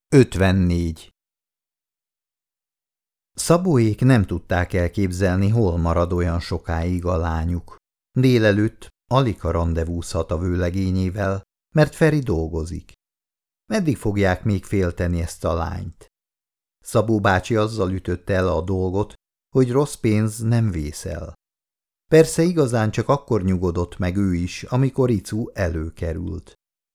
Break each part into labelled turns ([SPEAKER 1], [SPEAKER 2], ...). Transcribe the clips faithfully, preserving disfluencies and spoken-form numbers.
[SPEAKER 1] ötvennégy. Szabóék nem tudták elképzelni, hol marad olyan sokáig a lányuk. Délelőtt Alika randevúzhat a vőlegényével, mert Feri dolgozik. Meddig fogják még félteni ezt a lányt? Szabó bácsi azzal ütötte el a dolgot, hogy rossz pénz nem vészel. Persze igazán csak akkor nyugodott meg ő is, amikor Icu előkerült.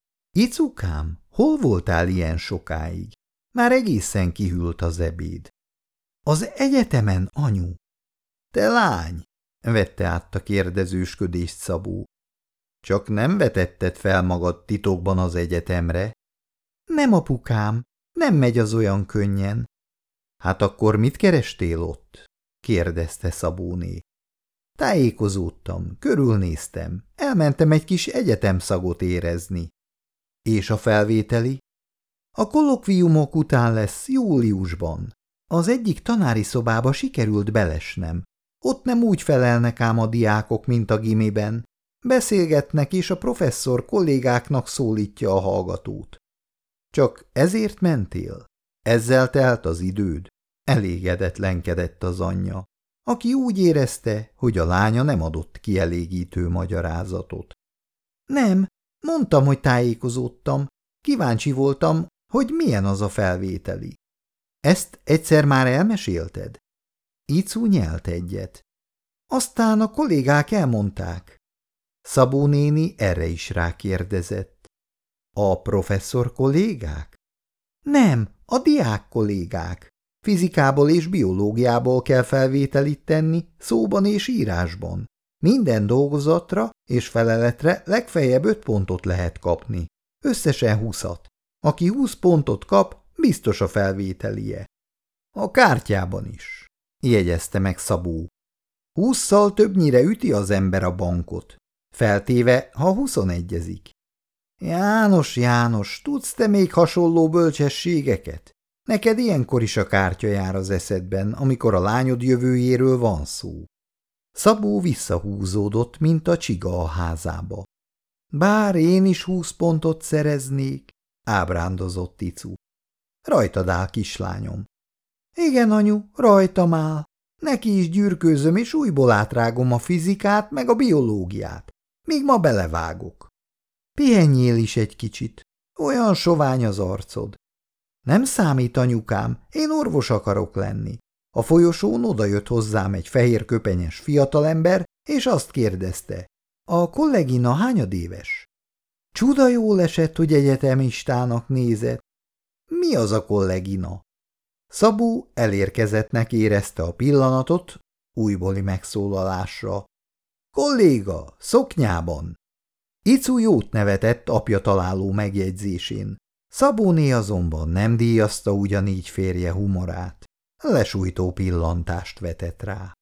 [SPEAKER 1] Icukám, hol voltál ilyen sokáig? Már egészen kihűlt az ebéd. Az egyetemen, anyu. Te lány, vette át a kérdezősködést Szabó. Csak nem vetetted fel magad titokban az egyetemre? Nem, apukám, nem megy az olyan könnyen. Hát akkor mit kerestél ott? kérdezte Szabóné. Tájékozódtam, körülnéztem, elmentem egy kis egyetemszagot érezni. És a felvételi? A kollokviumok után lesz, júliusban. Az egyik tanári szobába sikerült belesnem. Ott nem úgy felelnek ám a diákok, mint a gimiben. Beszélgetnek, és a professzor kollégáknak szólítja a hallgatót. Csak ezért mentél? Ezzel telt az időd? Elégedetlenkedett az anyja, aki úgy érezte, hogy a lánya nem adott kielégítő magyarázatot. Nem, mondtam, hogy tájékozódtam. Kíváncsi voltam, hogy milyen az a felvételi. Ezt egyszer már elmesélted? Icu nyelt egyet. Aztán a kollégák elmondták. Szabó néni erre is rákérdezett. A professzor kollégák? Nem, a diák kollégák. Fizikából és biológiából kell felvételit tenni, szóban és írásban. Minden dolgozatra és feleletre legfeljebb öt pontot lehet kapni. Összesen húszat. Aki húsz pontot kap, biztos a felvételie. A kártyában is, jegyezte meg Szabó. Hússzal többnyire üti az ember a bankot, feltéve, ha huszonegyezik. János, János, tudsz te még hasonló bölcsességeket? Neked ilyenkor is a kártya jár az eszedben, amikor a lányod jövőjéről van szó. Szabó visszahúzódott, mint a csiga a házába. Bár én is húsz pontot szereznék, ábrándozott Icu. Rajtad áll, kislányom. Igen, anyu, rajtam áll. Neki is gyűrkőzöm, és újból átrágom a fizikát, meg a biológiát. Míg ma belevágok. Pihenjél is egy kicsit. Olyan sovány az arcod. Nem számít, anyukám, én orvos akarok lenni. A folyosón odajött hozzám egy fehér köpenyes fiatalember, és azt kérdezte. A kollégina hányadéves? Csuda jól esett, hogy egyetemistának nézett. Mi az a kollégina? Szabó elérkezettnek érezte a pillanatot újbóli megszólalásra. Kolléga, szoknyában. Icu jót nevetett apja találó megjegyzésén. Szabóné azonban nem díjazta ugyanígy férje humorát. Lesújtó pillantást vetett rá.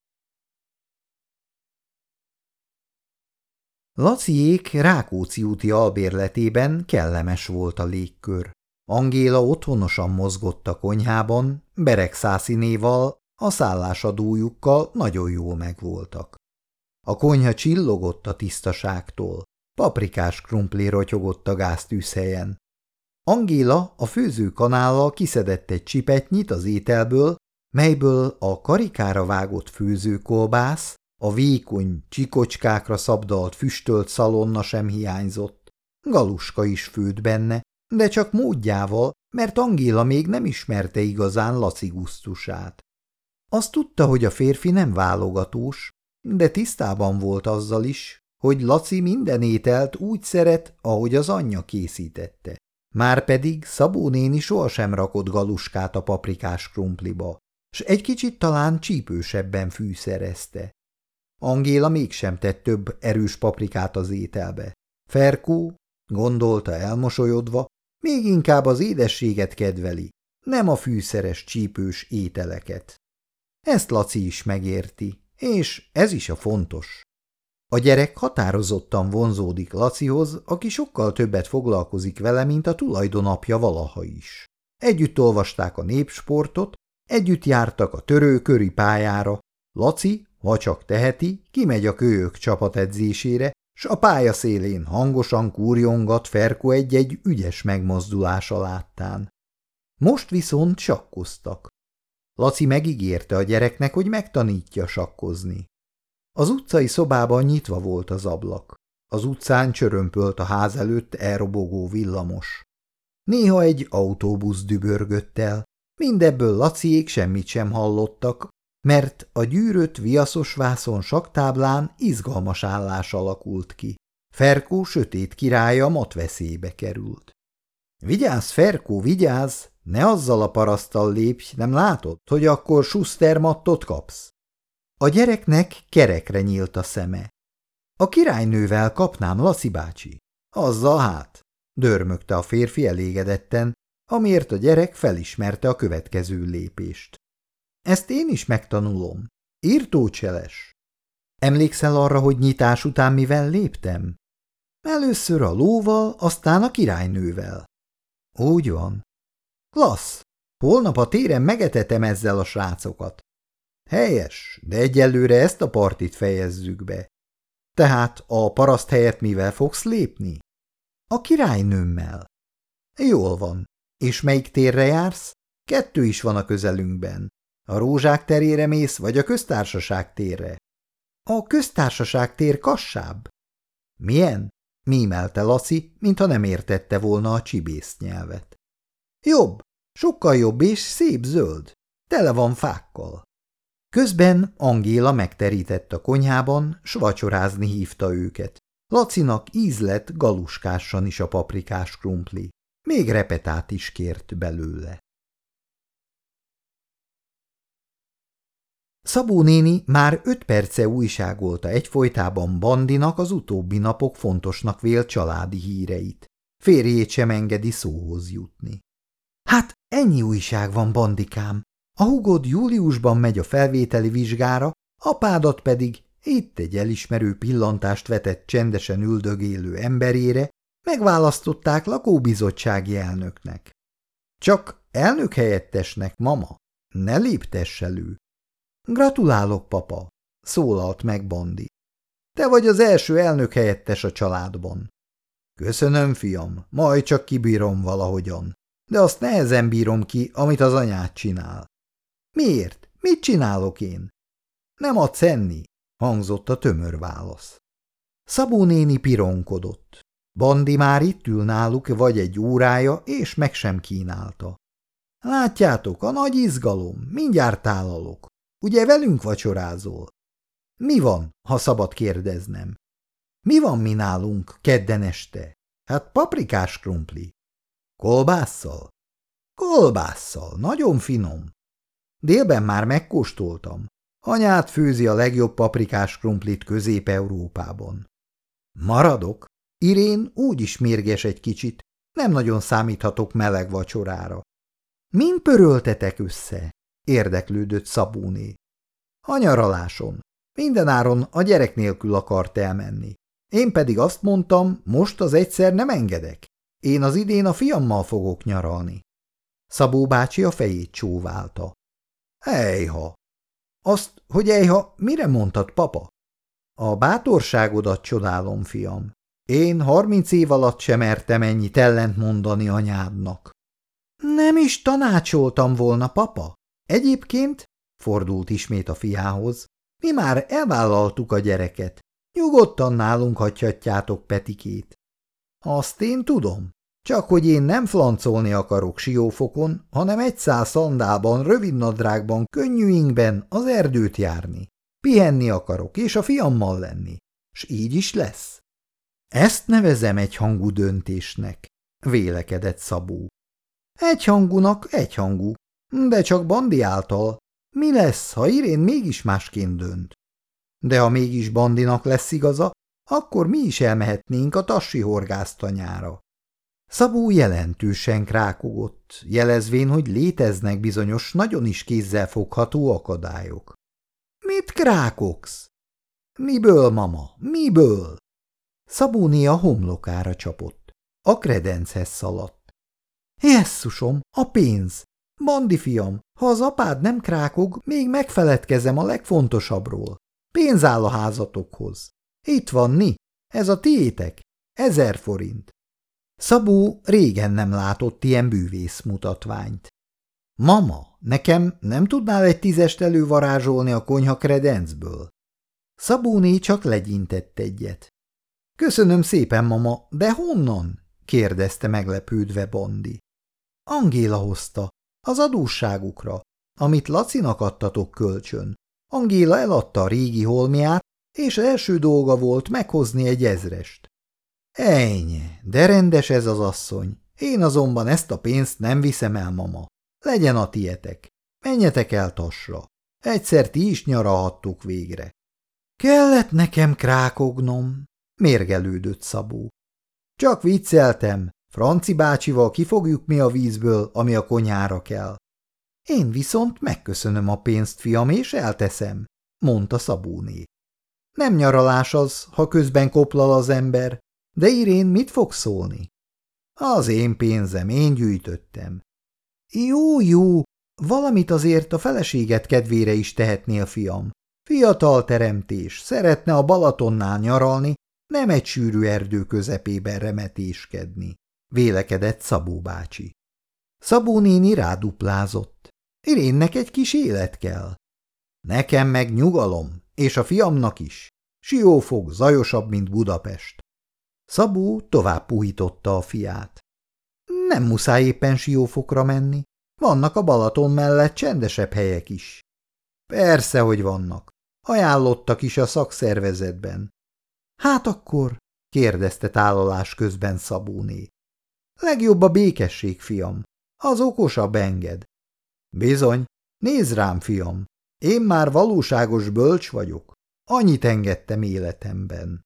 [SPEAKER 1] Laciék Rákóczi úti albérletében kellemes volt a légkör. Angéla otthonosan mozgott a konyhában, Beregszászinéval, a szállásadójukkal nagyon jól megvoltak. A konyha csillogott a tisztaságtól, paprikás krumpli rotyogott a gáztűzhelyen. Angéla a főzőkanállal kiszedett egy csipetnyit az ételből, melyből a karikára vágott főzőkolbász, a vékony, csikocskákra szabdalt füstölt szalonna sem hiányzott. Galuska is főtt benne, de csak módjával, mert Angéla még nem ismerte igazán Laci gusztusát. Azt tudta, hogy a férfi nem válogatós, de tisztában volt azzal is, hogy Laci minden ételt úgy szeret, ahogy az anyja készítette. Márpedig Szabó néni sohasem rakott galuskát a paprikás krumpliba, s egy kicsit talán csípősebben fűszerezte. Angéla mégsem tett több erős paprikát az ételbe. Ferkó, gondolta elmosolyodva, még inkább az édességet kedveli, nem a fűszeres csípős ételeket. Ezt Laci is megérti, és ez is a fontos. A gyerek határozottan vonzódik Lacihoz, aki sokkal többet foglalkozik vele, mint a tulajdonapja valaha is. Együtt olvasták a népsportot, együtt jártak a törőköri pályára, Laci, ha csak teheti, kimegy a kölyök csapatedzésére, s a pálya szélén hangosan kúrjongat Ferko egy-egy ügyes megmozdulása láttán. Most viszont sakkoztak. Laci megígérte a gyereknek, hogy megtanítja sakkozni. Az utcai szobában nyitva volt az ablak. Az utcán csörömpölt a ház előtt elrobogó villamos. Néha egy autóbusz dübörgött el, mindebből Laciék semmit sem hallottak, mert a gyűrött viaszos vászon saktáblán izgalmas állás alakult ki. Ferkó sötét királya matveszélybe került. Vigyázz, Ferkó, vigyázz! Ne azzal a paraszttal lépj, nem látod, hogy akkor susztermattot kapsz? A gyereknek kerekre nyílt a szeme. A királynővel kapnám, Laci bácsi. Azzal hát, dörmögte a férfi elégedetten, amiért a gyerek felismerte a következő lépést. Ezt én is megtanulom. Írtócseles. Emlékszel arra, hogy nyitás után mivel léptem? Először a lóval, aztán a királynővel. Úgy van. Klassz! Holnap a téren megetetem ezzel a srácokat. Helyes, de egyelőre ezt a partit fejezzük be. Tehát a paraszt helyett mivel fogsz lépni? A királynőmmel. Jól van. És melyik térre jársz? Kettő is van a közelünkben. A Rózsák terére mész, vagy a Köztársaság térre? A Köztársaság tér kassább. Milyen? Mímelte Laci, mintha nem értette volna a csibész nyelvet. Jobb, sokkal jobb és szép zöld. Tele van fákkal. Közben Angéla megterített a konyhában, s vacsorázni hívta őket. Lacinak íz lett galuskássan is a paprikás krumpli. Még repetát is kért belőle. Szabó néni már öt perce újságolta egyfolytában Bandinak az utóbbi napok fontosnak vélt családi híreit. Férjét sem engedi szóhoz jutni. Hát ennyi újság van, Bandikám. A hugod júliusban megy a felvételi vizsgára, apádat pedig, itt egy elismerő pillantást vetett csendesen üldögélő emberére, megválasztották lakóbizottsági elnöknek. Csak elnök helyettesnek, mama, ne léptess elő. Gratulálok, papa, szólalt meg Bandi. Te vagy az első elnök helyettes a családban. Köszönöm, fiam, majd csak kibírom valahogyan, de azt nehezen bírom ki, amit az anyád csinál. Miért? Mit csinálok én? Nem adsz enni, hangzott a tömör válasz. Szabó néni pironkodott. Bandi már itt ül náluk vagy egy órája, és meg sem kínálta. Látjátok, a nagy izgalom, mindjárt tálalok. Ugye velünk vacsorázol? Mi van, ha szabad kérdeznem? Mi van mi nálunk kedden este? Hát paprikás krumpli. Kolbásszal? Kolbásszal, nagyon finom. Délben már megkóstoltam. Anyád főzi a legjobb paprikás krumplit Közép-Európában. Maradok? Irén úgy is mérges egy kicsit, nem nagyon számíthatok meleg vacsorára. Min pöröltetek össze? Érdeklődött Szabóné. A nyaraláson. Mindenáron a gyerek nélkül akart elmenni. Én pedig azt mondtam, most az egyszer nem engedek. Én az idén a fiammal fogok nyaralni. Szabó bácsi a fejét csóválta. Ejha! Azt, hogy ejha, mire mondtad, papa? A bátorságodat csodálom, fiam. Én harminc év alatt sem mertem ennyit ellent mondani anyádnak. Nem is tanácsoltam volna, papa. Egyébként, fordult ismét a fiához, mi már elvállaltuk a gyereket. Nyugodtan nálunk hagyhatjátok Petikét. Azt én tudom. Csak hogy én nem flancolni akarok Siófokon, hanem egy száz szandálban, rövidnadrágban, könnyű ingben az erdőt járni. Pihenni akarok, és a fiammal lenni. S így is lesz. Ezt nevezem egyhangú döntésnek, vélekedett Szabó. Egyhangúnak egyhangú, de csak Bandi által. Mi lesz, ha Irén mégis másként dönt? De ha mégis Bandinak lesz igaza, akkor mi is elmehetnénk a tassi horgásztanyára. Szabó jelentősen krákogott, jelezvén, hogy léteznek bizonyos, nagyon is kézzelfogható akadályok. Mit krákogsz? Miből, mama, miből? Szabóné a homlokára csapott. A kredenchez szaladt. Jesszusom, a pénz! Bandi fiam, ha az apád nem krákog, még megfeledkezem a legfontosabbról. Pénz áll a házatokhoz. Itt van, ni, ez a tiétek, ezer forint. Szabó régen nem látott ilyen bűvész mutatványt. Mama, nekem nem tudnál egy tízest elővarázsolni a konyha kredencből? Szabóné csak legyintett egyet. Köszönöm szépen, mama, de honnan? kérdezte meglepődve Bandi. Angéla hozta, az adósságukra, amit Lacinak adtatok kölcsön. Angéla eladta a régi holmiát, és első dolga volt meghozni egy ezrest. Ennyi, de rendes ez az asszony. Én azonban ezt a pénzt nem viszem el, mama. Legyen a tietek. Menjetek el Tassra. Egyszer ti is nyaralhattuk végre. Kellett nekem krákognom, mérgelődött Szabó. Csak vicceltem, Franci bácsival kifogjuk mi a vízből, ami a konyhára kell. Én viszont megköszönöm a pénzt, fiam, és elteszem, mondta Szabóné. Nem nyaralás az, ha közben koplal az ember, de Irén mit fog szólni? Az én pénzem, én gyűjtöttem. Jó, jó, valamit azért a feleséget kedvére is tehetnél, fiam. Fiatal teremtés, szeretne a Balatonnál nyaralni, nem egy sűrű erdő közepében remetéskedni, vélekedett Szabó bácsi. Szabó néni ráduplázott. Irénnek egy kis élet kell. Nekem meg nyugalom, és a fiamnak is. Siófok zajosabb, mint Budapest. Szabó tovább puhította a fiát. Nem muszáj éppen Siófokra menni. Vannak a Balaton mellett csendesebb helyek is. Persze, hogy vannak. Ajánlottak is a szakszervezetben. Hát akkor? kérdezte tálalás közben Szabóné. Legjobb a békesség, fiam. Az okosabb enged. Bizony, nézd rám, fiam. Én már valóságos bölcs vagyok. Annyit engedtem életemben.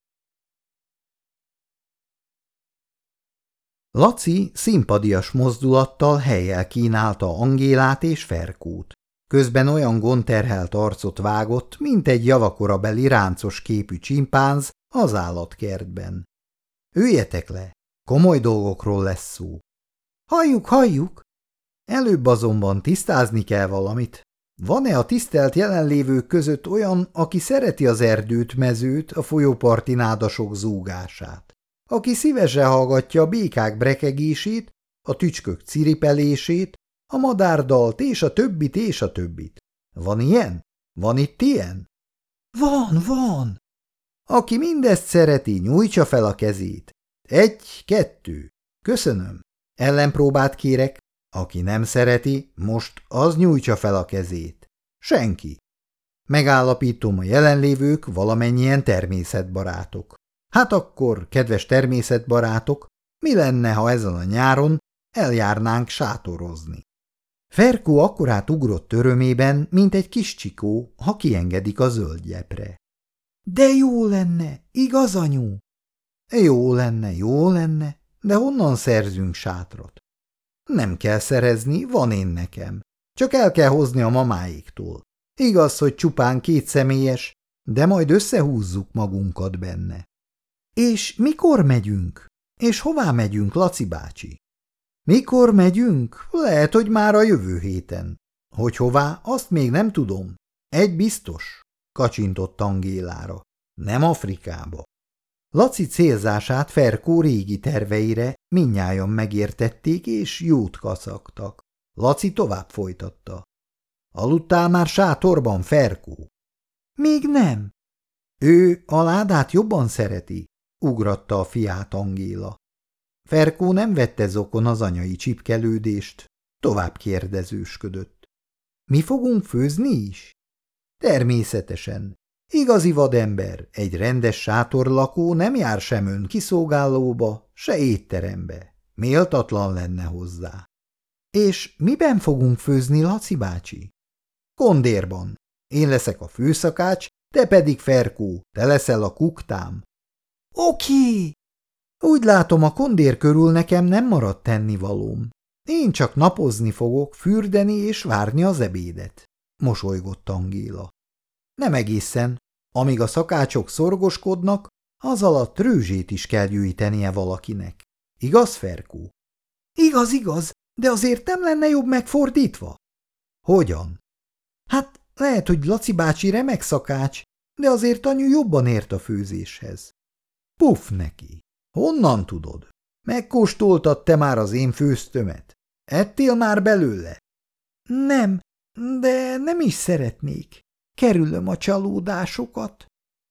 [SPEAKER 1] Laci szimpadias mozdulattal helyjel kínálta Angélát és Ferkót. Közben olyan gondterhelt arcot vágott, mint egy javakorabeli ráncos képű csimpánz az állatkertben. Üljetek le, komoly dolgokról lesz szó. Halljuk, halljuk! Előbb azonban tisztázni kell valamit. Van-e a tisztelt jelenlévők között olyan, aki szereti az erdőt, mezőt, a folyóparti nádasok zúgását? Aki szívesen hallgatja a békák brekegését, a tücskök ciripelését, a madárdalt és a többit és a többit. Van ilyen? Van itt ilyen? Van, van! Aki mindezt szereti, nyújtsa fel a kezét. Egy, kettő. Köszönöm. Ellenpróbát kérek. Aki nem szereti, most az nyújtsa fel a kezét. Senki. Megállapítom, a jelenlévők valamennyien természetbarátok. Hát akkor, kedves természetbarátok, mi lenne, ha ezen a nyáron eljárnánk sátorozni? Ferkó akkorát ugrott örömében, mint egy kis csikó, ha kiengedik a zöldgyepre. De jó lenne, igaz, anyu? Jó lenne, jó lenne, de honnan szerzünk sátrat? Nem kell szerezni, van én nekem. Csak el kell hozni a mamáiktól. Igaz, hogy csupán kétszemélyes, de majd összehúzzuk magunkat benne. És mikor megyünk? És hová megyünk, Laci bácsi? Mikor megyünk? Lehet, hogy már a jövő héten. Hogy hová, azt még nem tudom. Egy biztos, kacsintott Angélára. Nem Afrikába. Laci célzását Ferkó régi terveire mindnyájan megértették és jót kacagtak. Laci tovább folytatta. Aludtál már sátorban, Ferkó? Még nem. Ő a ládát jobban szereti, ugratta a fiát Angéla. Ferkó nem vette zokon az anyai csipkelődést, tovább kérdezősködött. Mi fogunk főzni is? Természetesen. Igazi vadember, egy rendes sátorlakó nem jár sem ön kiszolgálóba, se étterembe. Méltatlan lenne hozzá. És miben fogunk főzni, Laci bácsi? Kondérban. Én leszek a főszakács, te pedig, Ferkó, te leszel a kuktám. Oké! Úgy látom, a kondér körül nekem nem maradt tennivalóm. Én csak napozni fogok, fürdeni és várni az ebédet, mosolygott Angéla. Nem egészen. Amíg a szakácsok szorgoskodnak, az alatt rőzsét is kell gyűjtenie valakinek. Igaz, Ferkó? Igaz, igaz, de azért nem lenne jobb megfordítva? Hogyan? Hát lehet, hogy Laci bácsi remek szakács, de azért anyu jobban ért a főzéshez. Puff neki! Honnan tudod? Megkóstoltad te már az én főztömet? Ettél már belőle? Nem, de nem is szeretnék. Kerülöm a csalódásokat.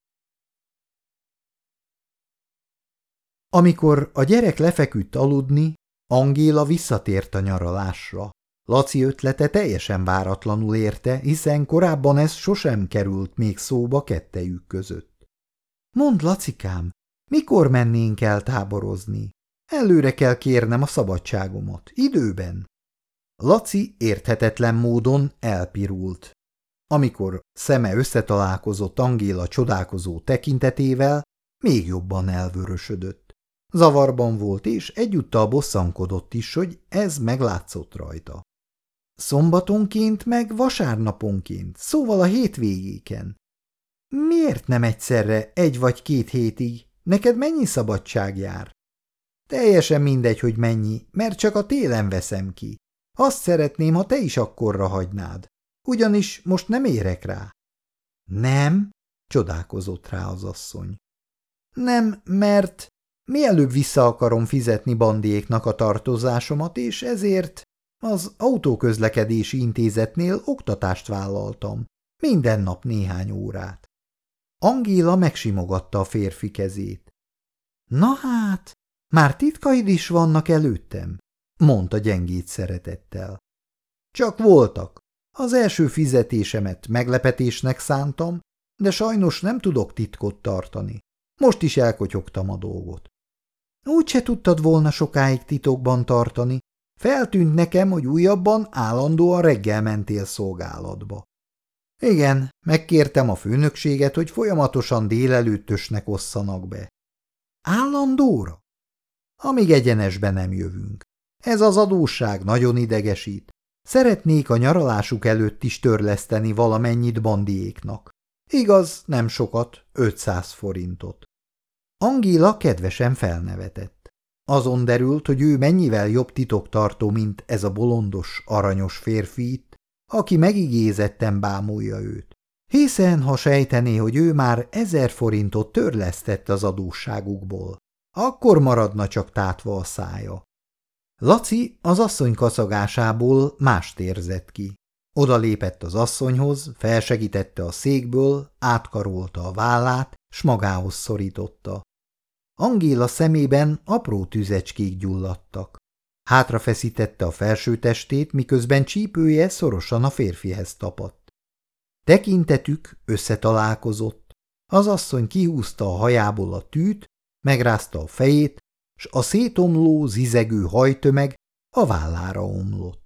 [SPEAKER 1] Amikor a gyerek lefeküdt aludni, Angéla visszatért a nyaralásra. Laci ötlete teljesen váratlanul érte, hiszen korábban ez sosem került még szóba kettejük között. Mondd, Lacikám, mikor mennénk el táborozni? Előre kell kérnem a szabadságomat, időben. Laci érthetetlen módon elpirult. Amikor szeme összetalálkozott Angéla csodálkozó tekintetével, még jobban elvörösödött. Zavarban volt, és egyúttal bosszankodott is, hogy ez meglátszott rajta. Szombatonként meg vasárnaponként, szóval a hétvégéken. Miért nem egyszerre egy vagy két hétig? Neked mennyi szabadság jár? Teljesen mindegy, hogy mennyi, mert csak a télen veszem ki. Azt szeretném, ha te is akkorra hagynád. Ugyanis most nem érek rá. Nem? Csodálkozott rá az asszony. Nem, mert mielőbb vissza akarom fizetni Bandiéknak a tartozásomat, és ezért az autóközlekedési intézetnél oktatást vállaltam. Minden nap néhány órát. Angéla megsimogatta a férfi kezét. Na hát, már titkaid is vannak előttem, mondta gyengéd szeretettel. Csak voltak. Az első fizetésemet meglepetésnek szántam, de sajnos nem tudok titkot tartani. Most is elkotyogtam a dolgot. Úgy se tudtad volna sokáig titokban tartani. Feltűnt nekem, hogy újabban állandóan reggel mentél szolgálatba. Igen, megkértem a főnökséget, hogy folyamatosan délelőttösnek osszanak be. Állandóra? Amíg egyenesbe nem jövünk. Ez az adósság nagyon idegesít. Szeretnék a nyaralásuk előtt is törleszteni valamennyit Bandiéknak. Igaz, nem sokat, ötszáz forintot. Angéla kedvesen felnevetett. Azon derült, hogy ő mennyivel jobb titoktartó, mint ez a bolondos, aranyos férfi itt, aki megigézetten bámulja őt. Hiszen, ha sejtené, hogy ő már ezer forintot törlesztett az adósságukból, akkor maradna csak tátva a szája. Laci az asszony kaszagásából mást érzett ki. Oda lépett az asszonyhoz, felsegítette a székből, átkarolta a vállát, s magához szorította. Angéla szemében apró tüzecskék gyulladtak. Hátrafeszítette a felső testét, miközben csípője szorosan a férfihez tapadt. Tekintetük összetalálkozott. Az asszony kihúzta a hajából a tűt, megrázta a fejét, s a szétomló, zizegő hajtömeg a vállára omlott.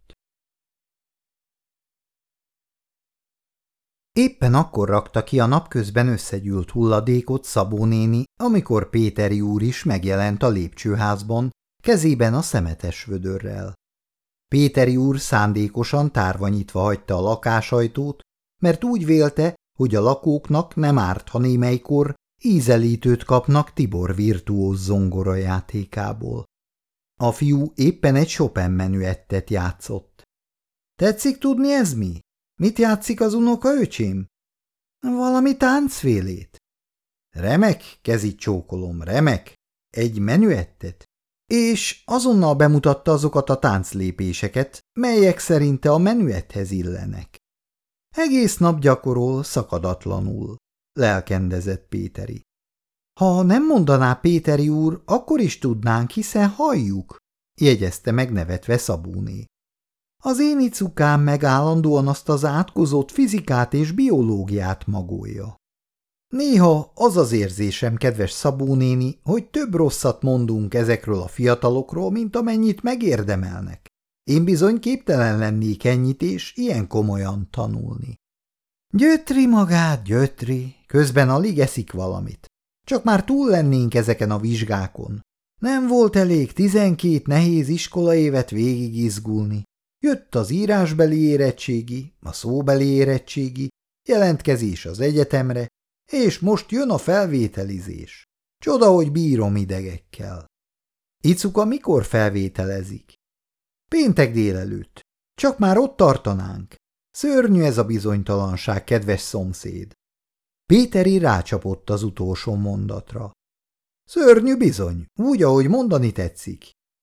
[SPEAKER 1] Éppen akkor rakta ki a napközben összegyűlt hulladékot Szabó néni, amikor Péteri úr is megjelent a lépcsőházban, kezében a szemetes vödörrel. Péteri úr szándékosan tárva nyitva hagyta a lakásajtót, mert úgy vélte, hogy a lakóknak nem árt, ha némelykor ízelítőt kapnak Tibor virtuóz zongorajátékából. A fiú éppen egy Chopin menüettet játszott. Tetszik tudni, ez mi? Mit játszik az unoka öcsém? Valami táncfélét. Remek, kezit csókolom, remek. Egy menüettet. És azonnal bemutatta azokat a tánclépéseket, melyek szerinte a menüethez illenek. Egész nap gyakorol szakadatlanul, lelkendezett Péteri. Ha nem mondaná Péteri úr, akkor is tudnánk, hiszen halljuk, jegyezte megnevetve Szabóné. Az én icukám meg állandóan azt az átkozott fizikát és biológiát magolja. Néha az az érzésem, kedves Szabó néni, hogy több rosszat mondunk ezekről a fiatalokról, mint amennyit megérdemelnek. Én bizony képtelen lennék ennyit és ilyen komolyan tanulni. Gyötri magát, gyötri, közben alig eszik valamit. Csak már túl lennénk ezeken a vizsgákon. Nem volt elég tizenkét nehéz iskolaévet végigizgulni. Jött az írásbeli érettségi, a szóbeli érettségi, jelentkezés az egyetemre, és most jön a felvételizés. Csoda, hogy bírom idegekkel. Icuka mikor felvételezik? Péntek délelőtt. Csak már ott tartanánk. Szörnyű ez a bizonytalanság, kedves szomszéd. Péteri rácsapott az utolsó mondatra. Szörnyű bizony, úgy, ahogy mondani tetszik.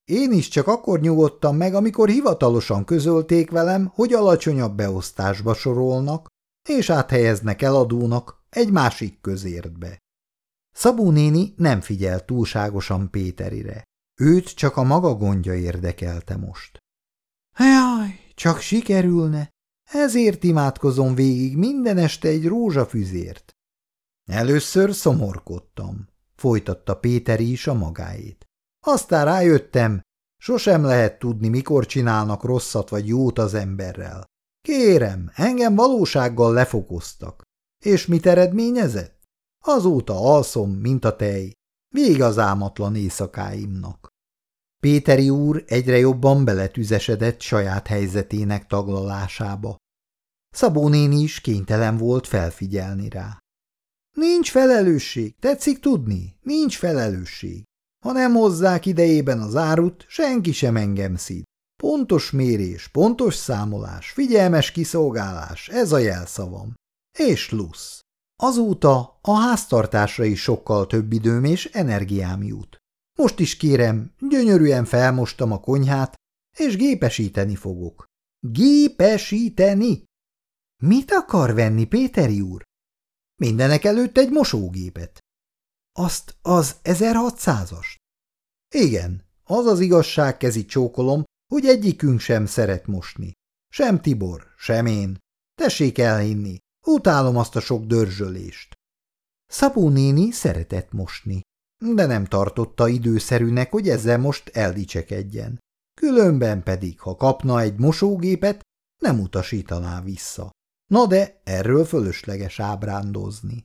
[SPEAKER 1] Én is csak akkor nyugodtam meg, amikor hivatalosan közölték velem, hogy alacsonyabb beosztásba sorolnak, és áthelyeznek eladónak egy másik közértbe. Szabó néni nem figyelt túlságosan Péterire. Őt csak a maga gondja érdekelte most. Jaj, csak sikerülne! Ezért imádkozom végig minden este egy rózsafüzért. Először szomorkodtam, folytatta Péteri is a magáét. Aztán rájöttem, sosem lehet tudni, mikor csinálnak rosszat vagy jót az emberrel. Kérem, engem valósággal lefokoztak. És mit eredményezett? Azóta alszom, mint a tej. Vég az álmatlan éjszakáimnak. Péteri úr egyre jobban beletüzesedett saját helyzetének taglalásába. Szabó néni is kénytelen volt felfigyelni rá. Nincs felelősség, tetszik tudni? Nincs felelősség. Ha nem hozzák idejében az árut, senki sem engem szid. Pontos mérés, pontos számolás, figyelmes kiszolgálás, ez a jelszavam. És lusz. Azóta a háztartásra is sokkal több időm és energiám jut. Most is kérem, gyönyörűen felmostam a konyhát, és gépesíteni fogok. Gépesíteni? Mit akar venni, Péteri úr? Mindenek előtt egy mosógépet. Azt az ezerhatszázast? Igen, az az igazság, kezi csókolom, hogy egyikünk sem szeret mosni. Sem Tibor, sem én. Tessék elhinni, utálom azt a sok dörzsölést. Szabó néni szeretett mosni, de nem tartotta időszerűnek, hogy ezzel most eldicsekedjen. Különben pedig, ha kapna egy mosógépet, nem utasítaná vissza. Na de erről fölösleges ábrándozni.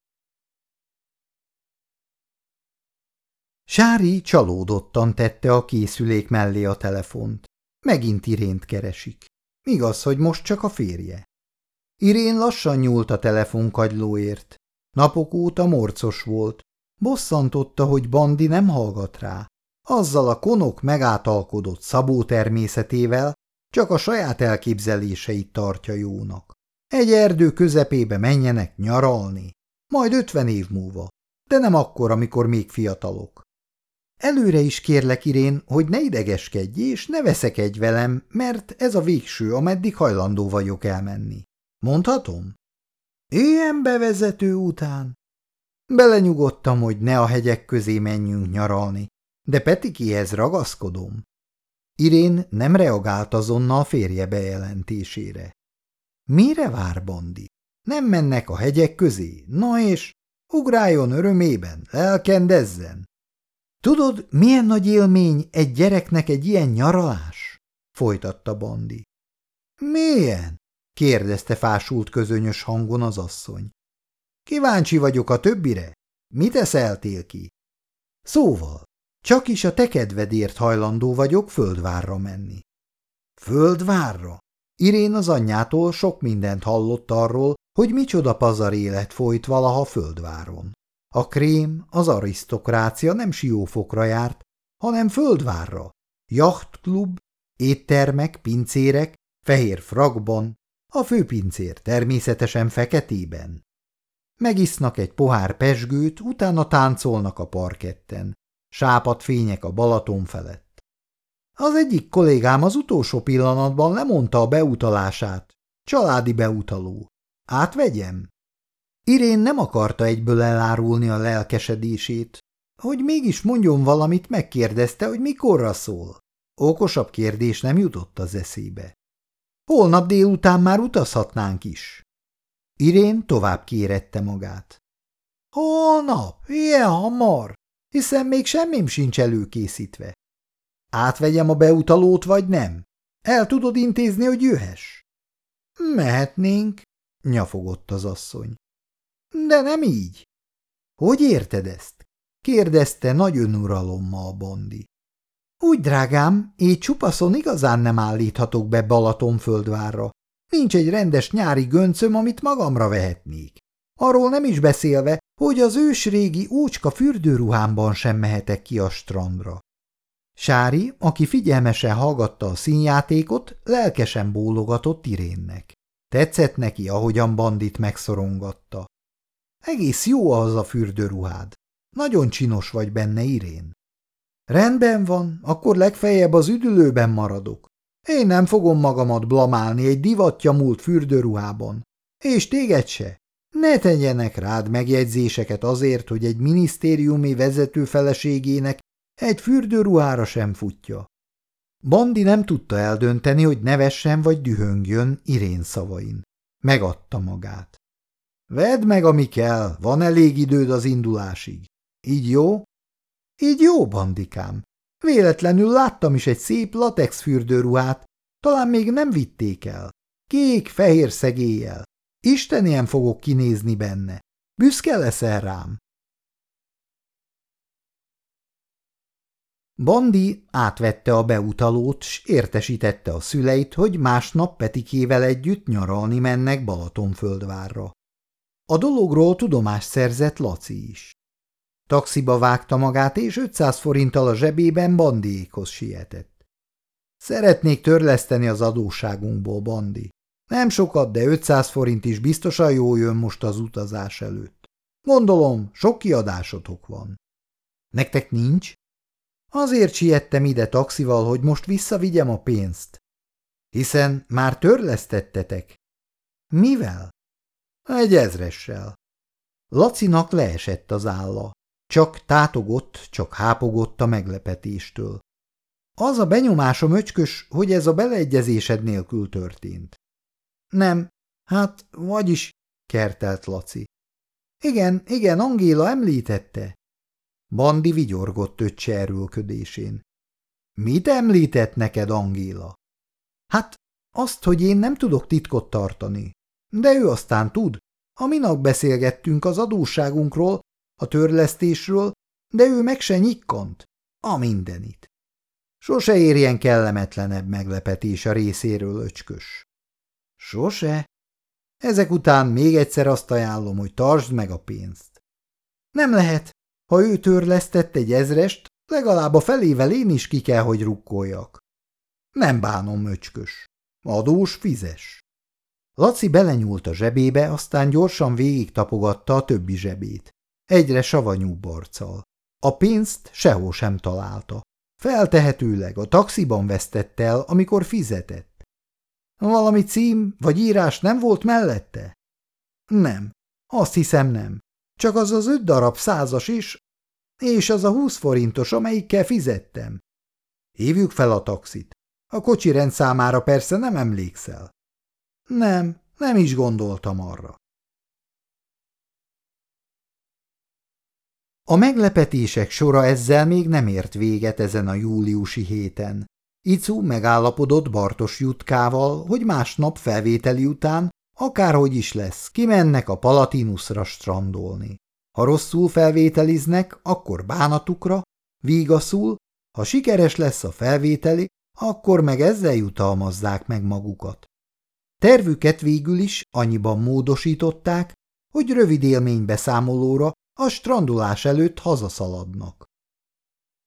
[SPEAKER 1] Sári csalódottan tette a készülék mellé a telefont. Megint Irént keresik. Igaz, hogy most csak a férje. Irén lassan nyúlt a telefonkagylóért. Napok óta morcos volt. Bosszantotta, hogy Bandi nem hallgat rá. Azzal a konok megátalkodott Szabó természetével csak a saját elképzeléseit tartja jónak. Egy erdő közepébe menjenek nyaralni, majd ötven év múlva, de nem akkor, amikor még fiatalok. Előre is kérlek, Irén, hogy ne idegeskedj és ne veszekedj velem, mert ez a végső, ameddig hajlandó vagyok elmenni. Mondhatom? Ilyen bevezető után? Belenyugodtam, hogy ne a hegyek közé menjünk nyaralni, de Petikéhez ragaszkodom. Irén nem reagált azonnal a férje bejelentésére. Mire vár Bandi? Nem mennek a hegyek közé? Na és ugráljon örömében, lelkendezzen. Tudod, milyen nagy élmény egy gyereknek egy ilyen nyaralás? Folytatta Bandi. Milyen? Kérdezte fásult közönyös hangon az asszony. Kíváncsi vagyok a többire. Mit eszeltél ki? Szóval, csak is a te kedvedért hajlandó vagyok Földvárra menni. Földvárra? Irén az anyjától sok mindent hallott arról, hogy micsoda pazar élet folyt valaha Földváron. A krém, az arisztokrácia nem siófokra járt, hanem Földvárra. Jachtklub, éttermek, pincérek, fehér frakban, a főpincér természetesen feketében. Megisznak egy pohár pezsgőt, utána táncolnak a parketten. Sápadt fények a Balaton felett. Az egyik kollégám az utolsó pillanatban lemondta a beutalását. Családi beutaló. Átvegyem? Irén nem akarta egyből elárulni a lelkesedését. Hogy mégis mondjon valamit, megkérdezte, hogy mikorra szól. Okosabb kérdés nem jutott az eszébe. Holnap délután már utazhatnánk is. Irén tovább kérette magát. Holnap? Ilyen hamar? Hiszen még semmim sincs előkészítve. Átvegyem a beutalót, vagy nem? El tudod intézni, hogy jöhess? Mehetnénk, nyafogott az asszony. De nem így. Hogy érted ezt? Kérdezte nagy önuralommal Bandi. Úgy, drágám, így csupaszon igazán nem állíthatok be Balatonföldvárra. Nincs egy rendes nyári göncöm, amit magamra vehetnék. Arról nem is beszélve, hogy az ősrégi úcska fürdőruhámban sem mehetek ki a strandra. Sári, aki figyelmesen hallgatta a színjátékot, lelkesen bólogatott Irénnek. Tetszett neki, ahogyan Bandit megszorongatta. Egész jó az a fürdőruhád. Nagyon csinos vagy benne, Irén. Rendben van, akkor legfeljebb az üdülőben maradok. Én nem fogom magamat blamálni egy divatja múlt fürdőruhában. És téged se. Ne tegyenek rád megjegyzéseket azért, hogy egy minisztériumi vezető feleségének egy fürdőruhára sem futja. Bandi nem tudta eldönteni, hogy nevessen vagy dühöngjön Irén szavain. Megadta magát. Vedd meg, ami kell, van elég időd az indulásig. Így jó? Így jó, Bandikám. Véletlenül láttam is egy szép latex fürdőruhát, talán még nem vitték el. Kék-fehér szegéllyel. Istenien fogok kinézni benne. Büszke leszel rám. Bandi átvette a beutalót, s értesítette a szüleit, hogy másnap Petikével együtt nyaralni mennek Balatonföldvárra. A dologról tudomást szerzett Laci is. Taxiba vágta magát, és ötszáz forinttal a zsebében Bandiékhoz sietett. Szeretnék törleszteni az adósságunkból, Bandi. Nem sokat, de ötszáz forint is biztosan jól jön most az utazás előtt. Gondolom, sok kiadásotok van. Nektek nincs? Azért siettem ide taxival, hogy most visszavigyem a pénzt. Hiszen már törlesztettetek. Mivel? Egy ezressel. Lacinak leesett az álla. Csak tátogott, csak hápogott a meglepetéstől. Az a benyomásom, öcskös, hogy ez a beleegyezésed nélkül történt. Nem, hát, vagyis, kertelt Laci. Igen, igen, Angéla említette. Bandi vigyorgott öccse erőlködésén. Mit említett neked Angéla? Hát, azt, hogy én nem tudok titkot tartani. De ő aztán tud. A minap beszélgettünk az adósságunkról, a törlesztésről, de ő meg se nyikkant. A mindenit. Sose érjen kellemetlenebb meglepetés a részéről, öcskös. Sose? Ezek után még egyszer azt ajánlom, hogy tartsd meg a pénzt. Nem lehet. Ha ő törlesztett egy ezrest, legalább a felével én is ki kell, hogy rukkoljak. Nem bánom, öcskös. Adós fizes. Laci belenyúlt a zsebébe, aztán gyorsan végig tapogatta a többi zsebét. Egyre savanyúbb arccal. A pénzt sehol sem találta. Feltehetőleg a taxiban vesztette el, amikor fizetett. Valami cím vagy írás nem volt mellette? Nem. Azt hiszem nem. Csak az az öt darab százas is, és az a húsz forintos, amelyikkel fizettem. Hívjuk fel a taxit. A kocsi rendszámára persze nem emlékszel. Nem, nem is gondoltam arra. A meglepetések sora ezzel még nem ért véget ezen a júliusi héten. Icu megállapodott Bartos Jutkával, hogy másnap felvételi után, akárhogy is lesz, kimennek a Palatinusra strandolni. Ha rosszul felvételiznek, akkor bánatukra, vígaszul, ha sikeres lesz a felvételi, akkor meg ezzel jutalmazzák meg magukat. Tervüket végül is annyiban módosították, hogy rövid élménybeszámolóra a strandolás előtt hazaszaladnak.